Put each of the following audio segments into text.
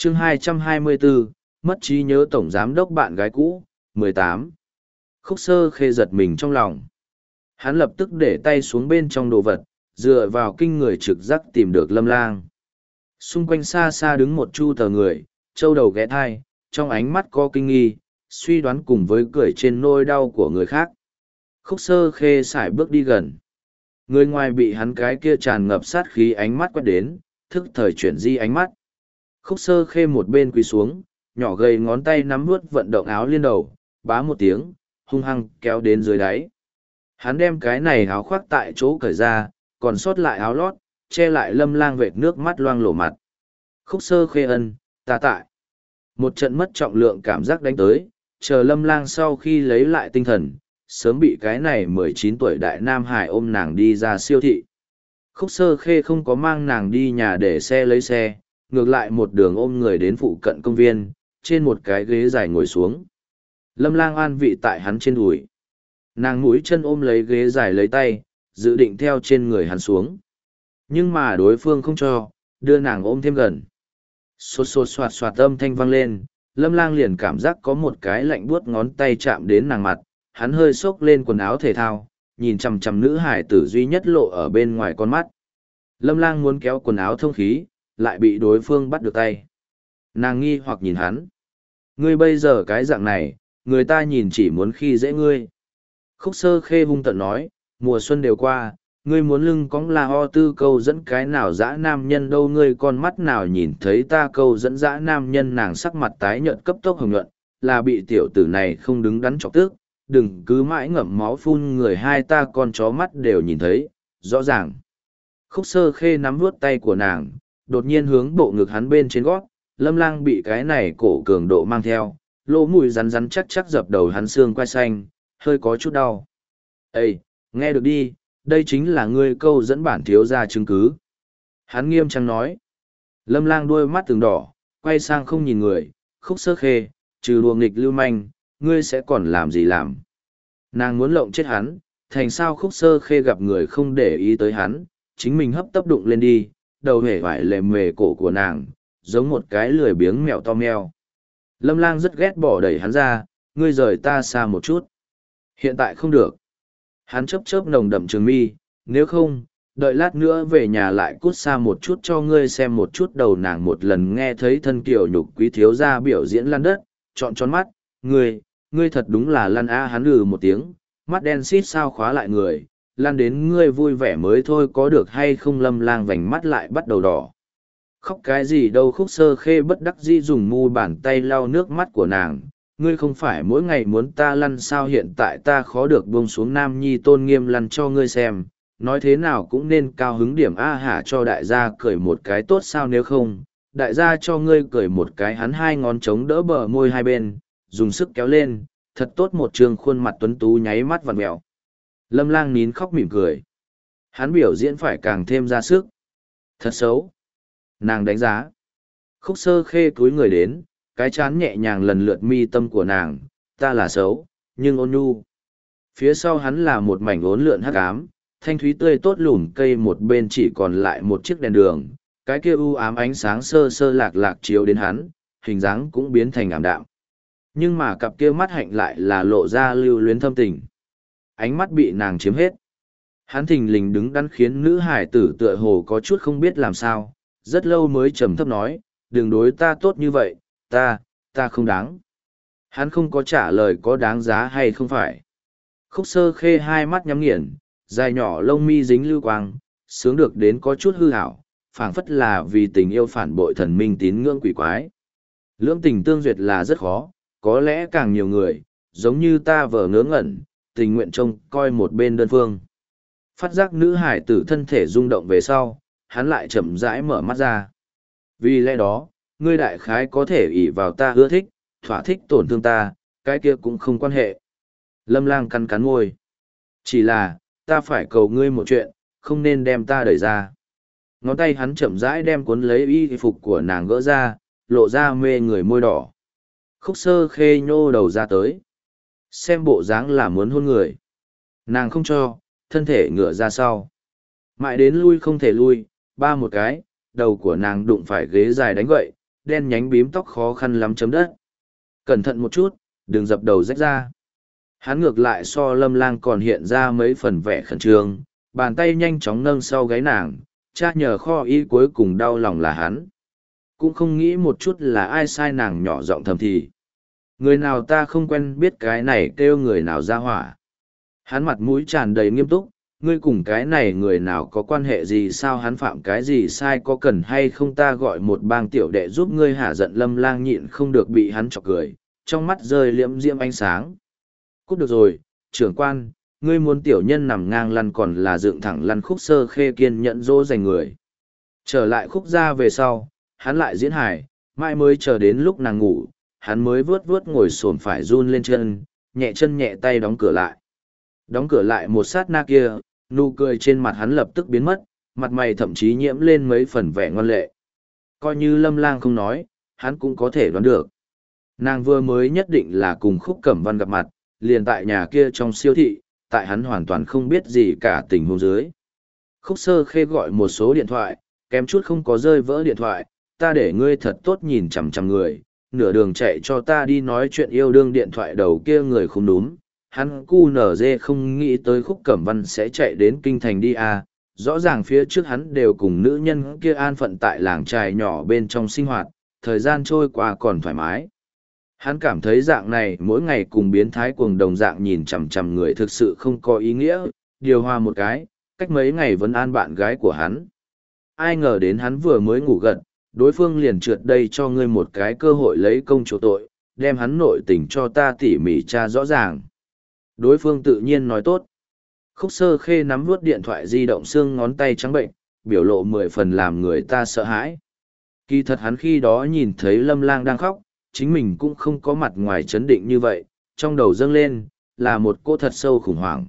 chương 224, mất trí nhớ tổng giám đốc bạn gái cũ, 18. Khúc Sơ Khê giật mình trong lòng. Hắn lập tức để tay xuống bên trong đồ vật, dựa vào kinh người trực giác tìm được Lâm Lang. Xung quanh xa xa đứng một chu tờ người, trâu đầu ghé thai, trong ánh mắt có kinh nghi, suy đoán cùng với cười trên nỗi đau của người khác. Khúc Sơ Khê sải bước đi gần. Người ngoài bị hắn cái kia tràn ngập sát khí ánh mắt quét đến, thức thời chuyển di ánh mắt. Khúc Sơ Khê một bên quỳ xuống, nhỏ gầy ngón tay nắm vuốt vận động áo liên đầu, bá một tiếng, hung hăng kéo đến dưới đáy. Hắn đem cái này áo khoác tại chỗ cởi ra, còn sót lại áo lót, che lại Lâm Lang vệt nước mắt loang lổ mặt. Khúc Sơ Khê ân, ta tại. Một trận mất trọng lượng cảm giác đánh tới, chờ Lâm Lang sau khi lấy lại tinh thần, sớm bị cái này 19 tuổi đại nam hải ôm nàng đi ra siêu thị. Khúc Sơ Khê không có mang nàng đi nhà để xe lấy xe, ngược lại một đường ôm người đến phụ cận công viên, trên một cái ghế dài ngồi xuống. Lâm Lang an vị tại hắn trên đùi. Nàng mũi chân ôm lấy ghế dài lấy tay, dự định theo trên người hắn xuống. Nhưng mà đối phương không cho, đưa nàng ôm thêm gần. Xô xô xoạt xoạt âm thanh vang lên, Lâm Lang liền cảm giác có một cái lạnh buốt ngón tay chạm đến nàng mặt, hắn hơi xốc lên quần áo thể thao, nhìn chằm chằm nữ hải tử duy nhất lộ ở bên ngoài con mắt. Lâm Lang muốn kéo quần áo thông khí, lại bị đối phương bắt được tay. Nàng nghi hoặc nhìn hắn. Ngươi bây giờ cái dạng này, người ta nhìn chỉ muốn khi dễ ngươi. Khúc Sơ Khê hung tợn nói, mùa xuân đều qua, ngươi muốn lưng cõng là ho tư câu dẫn cái nào dã nam nhân đâu, ngươi con mắt nào nhìn thấy ta câu dẫn dã nam nhân. Nàng sắc mặt tái nhợt cấp tốc hồng nhuận, là bị tiểu tử này không đứng đắn chọc tức, đừng cứ mãi ngậm máu phun người, hai ta con chó mắt đều nhìn thấy, rõ ràng. Khúc Sơ Khê nắm vuốt tay của nàng, đột nhiên hướng bộ ngực hắn bên trên gót, Lâm Lang bị cái này cổ cường độ mang theo, lỗ mũi rắn rắn chắc chắc dập đầu hắn xương quai xanh, hơi có chút đau. Ê, nghe được đi, đây chính là ngươi câu dẫn bản thiếu gia chứng cứ. Hắn nghiêm trang nói. Lâm Lang đôi mắt từng đỏ, quay sang không nhìn người, Khúc Sơ Khê, trừ đùa nghịch lưu manh, ngươi sẽ còn làm gì làm. Nàng muốn lộng chết hắn, thành sao Khúc Sơ Khê gặp người không để ý tới hắn, chính mình hấp tấp đụng lên đi, đầu hể vải lề mề cổ của nàng, giống một cái lười biếng mèo to meo. Lâm Lang rất ghét bỏ đẩy hắn ra, ngươi rời ta xa một chút. Hiện tại không được. Hắn chớp chớp nồng đậm trường mi, nếu không, đợi lát nữa về nhà lại cút xa một chút cho ngươi xem một chút. Đầu nàng một lần nghe thấy thân kiều nhục quý thiếu gia biểu diễn lăn đất, trọn tròn mắt, ngươi thật đúng là lăn a. Hắn một tiếng, mắt đen xít sao khóa lại người, lăn đến ngươi vui vẻ mới thôi có được hay không. Lâm Lang vành mắt lại bắt đầu đỏ. Khóc cái gì đâu. Khúc Sơ Khê bất đắc dĩ dùng mu bàn tay lau nước mắt của nàng. Ngươi không phải mỗi ngày muốn ta lăn sao, hiện tại ta khó được buông xuống nam nhi tôn nghiêm lăn cho ngươi xem, nói thế nào cũng nên cao hứng điểm a hả cho đại gia cười một cái tốt sao, nếu không, đại gia cho ngươi cười một cái. Hắn hai ngón chống đỡ bờ môi hai bên, dùng sức kéo lên, thật tốt một trường khuôn mặt tuấn tú nháy mắt vặn mẹo. Lâm Lang nín khóc mỉm cười. Hắn biểu diễn phải càng thêm ra sức. Thật xấu. Nàng đánh giá. Khúc Sơ Khê cúi người đến, cái chán nhẹ nhàng lần lượt mi tâm của nàng, ta là xấu, nhưng ôn nhu. Phía sau hắn là một mảnh ốn lượn hắc ám, thanh thúy tươi tốt lùm cây một bên chỉ còn lại một chiếc đèn đường, cái kia u ám ánh sáng sơ sơ lạc lạc chiếu đến hắn, hình dáng cũng biến thành ảm đạm. Nhưng mà cặp kia mắt hạnh lại là lộ ra lưu luyến thâm tình. Ánh mắt bị nàng chiếm hết. Hắn thình lình đứng đắn khiến nữ hải tử tựa hồ có chút không biết làm sao, rất lâu mới trầm thấp nói, đừng đối ta tốt như vậy, ta không đáng. Hắn không có trả lời có đáng giá hay không phải. Khúc Sơ Khê hai mắt nhắm nghiền, dài nhỏ lông mi dính lưu quang, sướng được đến có chút hư hảo, phảng phất là vì tình yêu phản bội thần minh tín ngưỡng quỷ quái. Lưỡng tình tương duyệt là rất khó, có lẽ càng nhiều người, giống như ta vờ ngớ ngẩn, tình nguyện trông coi một bên đơn phương. Phát giác nữ hải tử thân thể rung động về sau, hắn lại chậm rãi mở mắt ra. Vì lẽ đó, ngươi đại khái có thể ỷ vào ta ưa thích, thỏa thích tổn thương ta, cái kia cũng không quan hệ. Lâm Lang cắn cắn môi. Chỉ là, ta phải cầu ngươi một chuyện, không nên đem ta đẩy ra. Ngón tay hắn chậm rãi đem cuốn lấy y phục của nàng gỡ ra, lộ ra mê người môi đỏ. Khúc Sơ Khê nhô đầu ra tới. Xem bộ dáng là muốn hôn người. Nàng không cho, thân thể ngửa ra sau. Mãi đến lui không thể lui, ba một cái, đầu của nàng đụng phải ghế dài đánh gậy, đen nhánh bím tóc khó khăn lắm chấm đất. Cẩn thận một chút, đừng dập đầu rách ra. Hắn ngược lại so Lâm Lang còn hiện ra mấy phần vẻ khẩn trương, bàn tay nhanh chóng nâng sau gáy nàng, cha nhờ kho y cuối cùng đau lòng là hắn. Cũng không nghĩ một chút là ai sai nàng nhỏ giọng thầm thì. Người nào ta không quen biết cái này kêu người nào ra hỏa. Hắn mặt mũi tràn đầy nghiêm túc, ngươi cùng cái này người nào có quan hệ gì sao hắn phạm cái gì sai có cần hay không ta gọi một bang tiểu đệ giúp ngươi hả giận Lâm Lang nhịn không được bị hắn chọc cười, trong mắt rơi liễm diễm ánh sáng. Cút được rồi, trưởng quan, ngươi muốn tiểu nhân nằm ngang lăn còn là dựng thẳng lăn Khúc Sơ Khê kiên nhẫn dỗ dành người. Trở lại Khúc gia về sau, hắn lại diễn hài, mãi mới chờ đến lúc nàng ngủ, hắn mới vướt vướt ngồi xổm phải run lên chân nhẹ tay đóng cửa lại. Đóng cửa lại một sát na kia, nụ cười trên mặt hắn lập tức biến mất, mặt mày thậm chí nhiễm lên mấy phần vẻ ngoan lệ. Coi như Lâm Lang không nói, hắn cũng có thể đoán được. Nàng vừa mới nhất định là cùng Khúc Cẩm Văn gặp mặt, liền tại nhà kia trong siêu thị, tại hắn hoàn toàn không biết gì cả tình huống dưới. Khúc Sơ Khê gọi một số điện thoại, kém chút không có rơi vỡ điện thoại, ta để ngươi thật tốt nhìn chằm chằm người, nửa đường chạy cho ta đi nói chuyện yêu đương điện thoại đầu kia người không đúng. Hắn cu nở dê không nghĩ tới Khúc Cẩm Văn sẽ chạy đến kinh thành đi à, rõ ràng phía trước hắn đều cùng nữ nhân kia an phận tại làng trài nhỏ bên trong sinh hoạt, thời gian trôi qua còn thoải mái. Hắn cảm thấy dạng này mỗi ngày cùng biến thái cuồng đồng dạng nhìn chằm chằm người thực sự không có ý nghĩa, điều hòa một cái, cách mấy ngày vẫn an bạn gái của hắn. Ai ngờ đến hắn vừa mới ngủ gật, đối phương liền trượt đây cho ngươi một cái cơ hội lấy công chỗ tội, đem hắn nội tình cho ta tỉ mỉ tra rõ ràng. Đối phương tự nhiên nói tốt. Khúc Sơ Khê nắm vuốt điện thoại di động xương ngón tay trắng bệnh, biểu lộ 10 phần làm người ta sợ hãi. Kỳ thật hắn khi đó nhìn thấy Lâm Lang đang khóc, chính mình cũng không có mặt ngoài chấn định như vậy, trong đầu dâng lên, là một cô thật sâu khủng hoảng.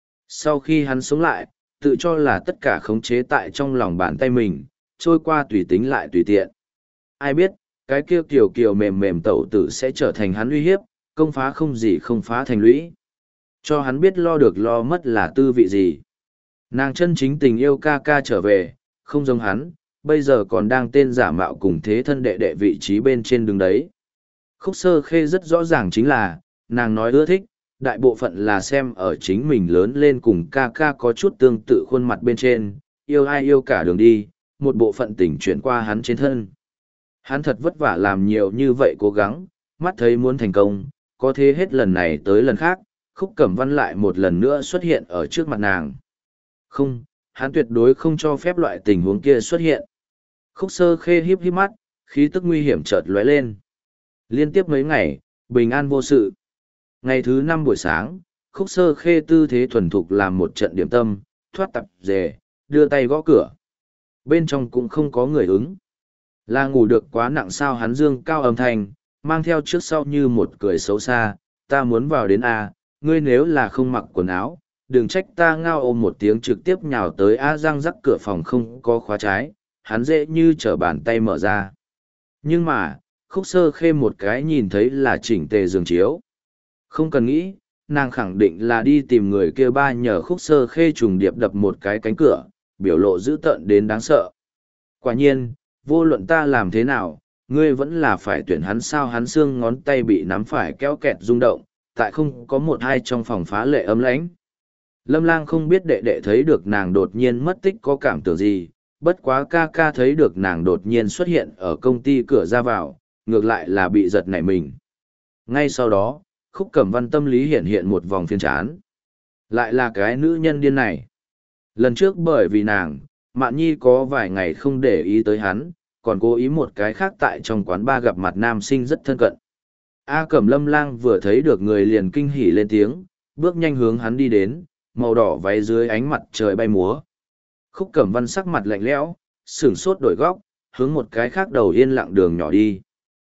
Sau khi hắn sống lại, tự cho là tất cả khống chế tại trong lòng bàn tay mình, trôi qua tùy tính lại tùy tiện. Ai biết, cái kia kiều kiều mềm mềm tẩu tử sẽ trở thành hắn uy hiếp, công phá không gì không phá thành lũy. Cho hắn biết lo được lo mất là tư vị gì. Nàng chân chính tình yêu ca ca trở về, không giống hắn, bây giờ còn đang tên giả mạo cùng thế thân đệ đệ vị trí bên trên đường đấy. Khúc Sơ Khê rất rõ ràng chính là, nàng nói ưa thích, đại bộ phận là xem ở chính mình lớn lên cùng ca ca có chút tương tự khuôn mặt bên trên, yêu ai yêu cả đường đi, một bộ phận tình chuyển qua hắn trên thân. Hắn thật vất vả làm nhiều như vậy cố gắng, mắt thấy muốn thành công, có thế hết lần này tới lần khác, Khúc Cẩm Văn lại một lần nữa xuất hiện ở trước mặt nàng. Không, hắn tuyệt đối không cho phép loại tình huống kia xuất hiện. Khúc Sơ Khê híp híp mắt, khí tức nguy hiểm chợt lóe lên. Liên tiếp mấy ngày, bình an vô sự. Ngày thứ 5 buổi sáng, Khúc Sơ Khê tư thế thuần thục làm một trận điểm tâm, thoát tạp dề, đưa tay gõ cửa. Bên trong cũng không có người ứng. Là ngủ được quá nặng sao hắn dương cao âm thanh, mang theo trước sau như một cười xấu xa, ta muốn vào đến A, ngươi nếu là không mặc quần áo, đừng trách ta ngao ôm một tiếng trực tiếp nhào tới A răng rắc cửa phòng không có khóa trái, hắn dễ như trở bàn tay mở ra. Nhưng mà, Khúc Sơ Khê một cái nhìn thấy là chỉnh tề giường chiếu. Không cần nghĩ, nàng khẳng định là đi tìm người kia ba nhờ Khúc Sơ Khê trùng điệp đập một cái cánh cửa, biểu lộ dữ tợn đến đáng sợ. Quả nhiên, vô luận ta làm thế nào, ngươi vẫn là phải tuyển hắn sao hắn xương ngón tay bị nắm phải kéo kẹt rung động, tại không có một hai trong phòng phá lệ ấm lãnh. Lâm Lang không biết đệ đệ thấy được nàng đột nhiên mất tích có cảm tưởng gì, bất quá ca ca thấy được nàng đột nhiên xuất hiện ở công ty cửa ra vào, ngược lại là bị giật nảy mình. Ngay sau đó, Khúc Cẩm Văn tâm lý hiện hiện một vòng phiền chán. Lại là cái nữ nhân điên này. Lần trước bởi vì nàng, Mạn Nhi có vài ngày không để ý tới hắn, còn cố ý một cái khác tại trong quán bar gặp mặt nam sinh rất thân cận. A Cẩm Lâm Lang vừa thấy được người liền kinh hỉ lên tiếng, bước nhanh hướng hắn đi đến, màu đỏ váy dưới ánh mặt trời bay múa. Khúc Cẩm Văn sắc mặt lạnh lẽo, sửng sốt đổi góc, hướng một cái khác đầu yên lặng đường nhỏ đi.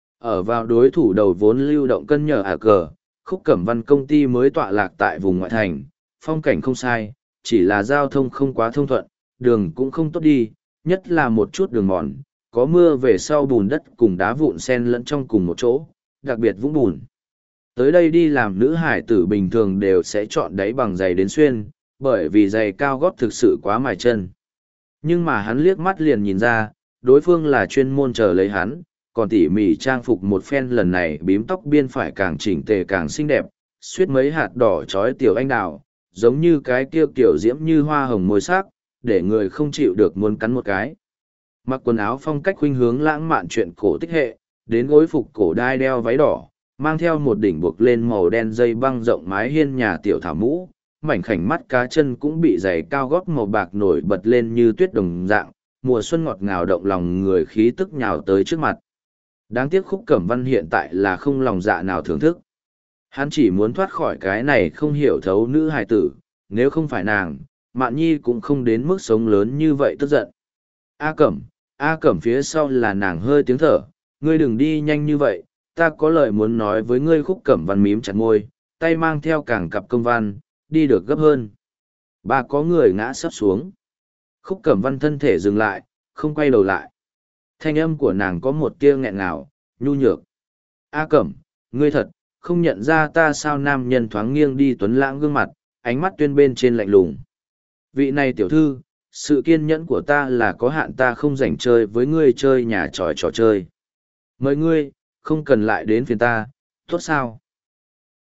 Ở vào đối thủ đầu vốn lưu động cân nhờ cờ, Khúc Cẩm Văn công ty mới tọa lạc tại vùng ngoại thành, phong cảnh không sai, chỉ là giao thông không quá thông thuận, đường cũng không tốt đi, nhất là một chút đường mòn, có mưa về sau bùn đất cùng đá vụn xen lẫn trong cùng một chỗ, đặc biệt vũng bùn. Tới đây đi làm nữ hải tử bình thường đều sẽ chọn đáy bằng giày đến xuyên, bởi vì giày cao gót thực sự quá mài chân. Nhưng mà hắn liếc mắt liền nhìn ra, đối phương là chuyên môn chờ lấy hắn, còn tỉ mỉ trang phục một phen lần này bím tóc biên phải càng chỉnh tề càng xinh đẹp, suýt mấy hạt đỏ trói tiểu anh đào, giống như cái kia kiểu diễm như hoa hồng môi sắc, để người không chịu được muốn cắn một cái. Mặc quần áo phong cách khuynh hướng lãng mạn chuyện cổ tích hệ, đến gối phục cổ đai đeo váy đỏ, mang theo một đỉnh buộc lên màu đen dây băng rộng mái hiên nhà tiểu thảo mũ, mảnh khảnh mắt cá chân cũng bị giày cao gót màu bạc nổi bật lên như tuyết đồng dạng, mùa xuân ngọt ngào động lòng người khí tức nhào tới trước mặt. Đáng tiếc Khúc Cẩm Văn hiện tại là không lòng dạ nào thưởng thức. Hắn chỉ muốn thoát khỏi cái này không hiểu thấu nữ hài tử, nếu không phải nàng, Mạn Nhi cũng không đến mức sống lớn như vậy tức giận. A Cẩm phía sau là nàng hơi tiếng thở, ngươi đừng đi nhanh như vậy, ta có lời muốn nói với ngươi. Khúc Cẩm Văn mím chặt môi, tay mang theo cảng cặp công văn, đi được gấp hơn. Bà có người ngã sắp xuống. Khúc Cẩm Văn thân thể dừng lại, không quay đầu lại. Thanh âm của nàng có một tia nghẹn ngào, nhu nhược. A Cẩm, ngươi thật, không nhận ra ta sao? Nam nhân thoáng nghiêng đi tuấn lãng gương mặt, ánh mắt tuyên bên trên lạnh lùng. Vị này tiểu thư, sự kiên nhẫn của ta là có hạn, ta không rảnh chơi với ngươi chơi nhà tròi trò chơi. Mời ngươi, không cần lại đến phiền ta, tốt sao?